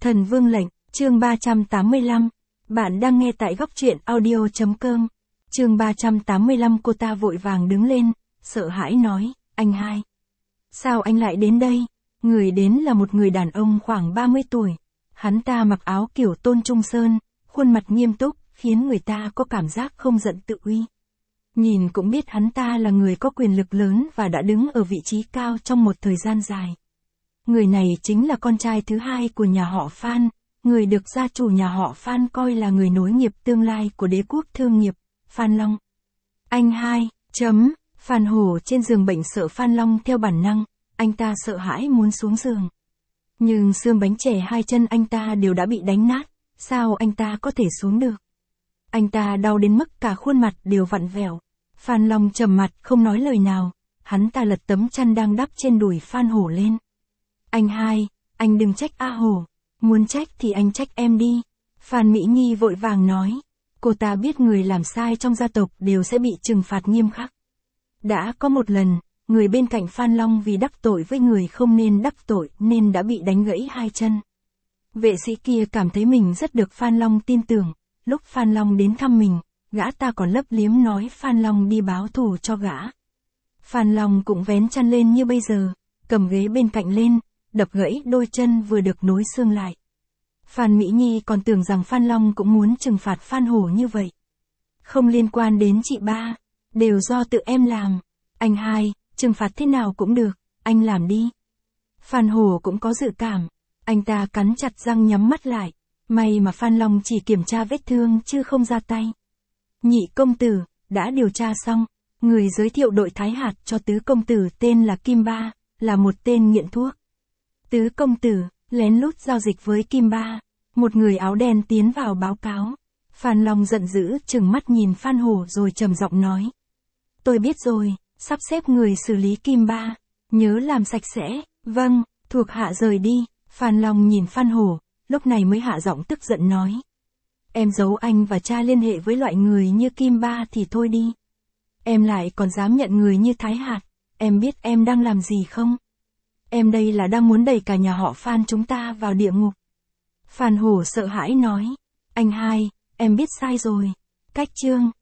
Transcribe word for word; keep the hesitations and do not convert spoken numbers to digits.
Thần Vương lệnh, chương ba trăm tám mươi lăm. Bạn đang nghe tại góc truyện audio chấm com. Chương ba trăm tám mươi lăm. Cô ta vội vàng đứng lên, sợ hãi nói, anh hai. Sao anh lại đến đây? Người đến là một người đàn ông khoảng ba mươi tuổi. Hắn ta mặc áo kiểu Tôn Trung Sơn, khuôn mặt nghiêm túc, khiến người ta có cảm giác không giận tự uy. Nhìn cũng biết hắn ta là người có quyền lực lớn và đã đứng ở vị trí cao trong một thời gian dài. Người này chính là con trai thứ hai của nhà họ Phan, người được gia chủ nhà họ Phan coi là người nối nghiệp tương lai của đế quốc thương nghiệp, Phan Long. Anh hai, chấm, Phan Hổ trên giường bệnh sợ Phan Long theo bản năng, anh ta sợ hãi muốn xuống giường. Nhưng xương bánh chè hai chân anh ta đều đã bị đánh nát, sao anh ta có thể xuống được? Anh ta đau đến mức cả khuôn mặt đều vặn vẹo. Phan Long trầm mặt không nói lời nào, hắn ta lật tấm chăn đang đắp trên đùi Phan Hổ lên. Anh hai, anh đừng trách A Hổ, muốn trách thì anh trách em đi. Phan Mỹ Nhi vội vàng nói, cô ta biết người làm sai trong gia tộc đều sẽ bị trừng phạt nghiêm khắc. Đã có một lần, người bên cạnh Phan Long vì đắc tội với người không nên đắc tội nên đã bị đánh gãy hai chân. Vệ sĩ kia cảm thấy mình rất được Phan Long tin tưởng, lúc Phan Long đến thăm mình, gã ta còn lấp liếm nói Phan Long đi báo thù cho gã. Phan Long cũng vén chăn lên như bây giờ, cầm ghế bên cạnh lên, đập gãy đôi chân vừa được nối xương lại. Phan Mỹ Nhi còn tưởng rằng Phan Long cũng muốn trừng phạt Phan Hổ như vậy. Không liên quan đến chị ba, đều do tự em làm. Anh hai, trừng phạt thế nào cũng được, anh làm đi. Phan Hổ cũng có dự cảm, anh ta cắn chặt răng nhắm mắt lại, may mà Phan Long chỉ kiểm tra vết thương chứ không ra tay. Nhị công tử, đã điều tra xong, người giới thiệu đội Thái Hạt cho tứ công tử tên là Kim Ba, là một tên nghiện thuốc. Tứ công tử, lén lút giao dịch với Kim Ba, một người áo đen tiến vào báo cáo. Phan Long giận dữ trừng mắt nhìn Phan Hổ rồi trầm giọng nói. Tôi biết rồi, sắp xếp người xử lý Kim Ba, nhớ làm sạch sẽ, vâng, thuộc hạ rời đi. Phan Long nhìn Phan Hổ, lúc này mới hạ giọng tức giận nói. Em giấu anh và cha liên hệ với loại người như Kim Ba thì thôi đi. Em lại còn dám nhận người như Thái Hạt, em biết em đang làm gì không? Em đây là đang muốn đẩy cả nhà họ Phan chúng ta vào địa ngục. Phan Hổ sợ hãi nói. Anh hai, em biết sai rồi. Cách chương.